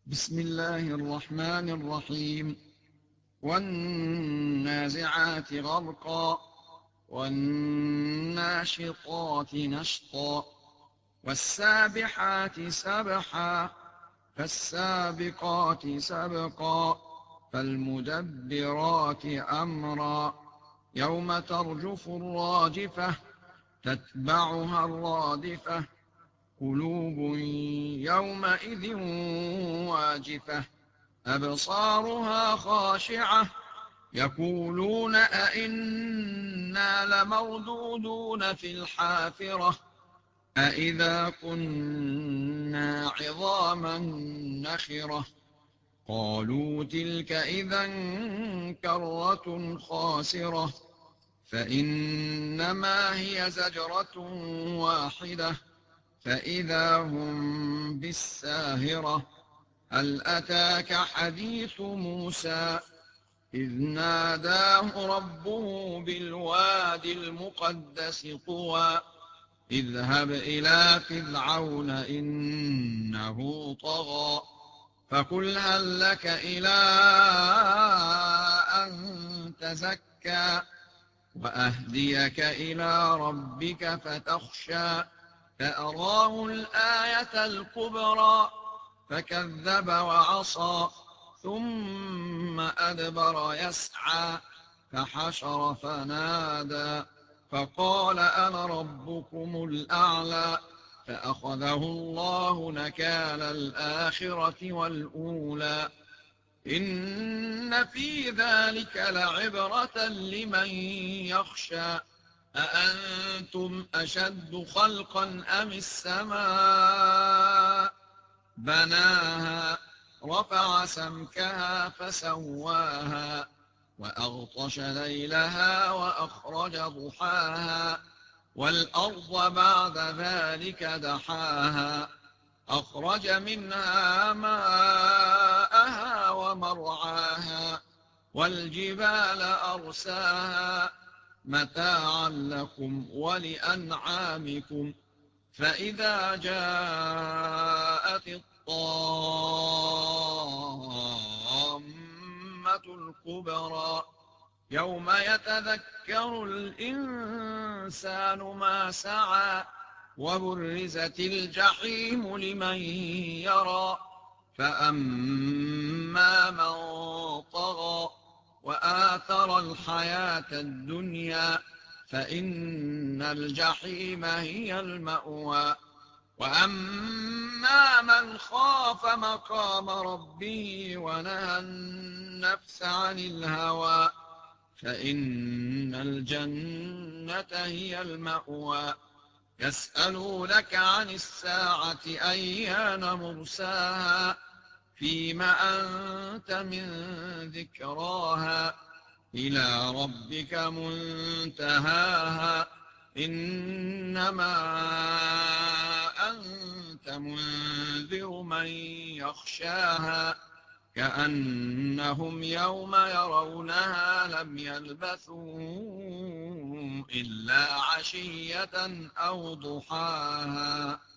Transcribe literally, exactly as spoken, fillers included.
بسم الله الرحمن الرحيم. والنازعات غرقا والناشطات نشطا والسابحات سبحا فالسابقات سبقا فالمدبرات أمرا يوم ترجف الراجفة تتبعها الرادفة قلوب يومئذ واجفة أبصارها خاشعة يقولون أئنا لمردودون في الحافرة أئذا كنا عظاما نخرة قالوا تلك إذا كرة خاسرة فإنما هي زجرة واحدة فإذا هم بالساهرة هل أتاك حديث موسى إذ ناداه ربه بالواد المقدس طوى اذهب إلى فرعون إنه طغى فقل هل لك إلى أن تزكى وأهديك إلى ربك فتخشى فأراه الآية الكبرى فكذب وعصى ثم أدبر يسعى فحشر فنادى فقال أنا ربكم الأعلى فأخذه الله نكال الآخرة والأولى إن في ذلك لعبرة لمن يخشى أأنتم أشد خلقا أم السماء بناها رفع سمكها فسواها وأغطش ليلها وأخرج ضحاها والأرض بعد ذلك دحاها أخرج منها ماءها ومرعاها والجبال أرساها متاعا لكم ولأنعامكم فإذا جاءت الطامة الكبرى يوم يتذكر الإنسان ما سعى وبرزت الجحيم لمن يرى فأما من طغى وآثر الحياة الدنيا فإن الجحيم هي المأوى وأما من خاف مقام ربه ونهى النفس عن الهوى فإن الجنة هي المأوى يسألونك عن الساعة أيان مرساها فيم أنت من ذكراها إلى ربك منتهاها إنما أنت منذر من يخشاها كأنهم يوم يرونها لم يلبثوا إلا عشية أو ضحاها.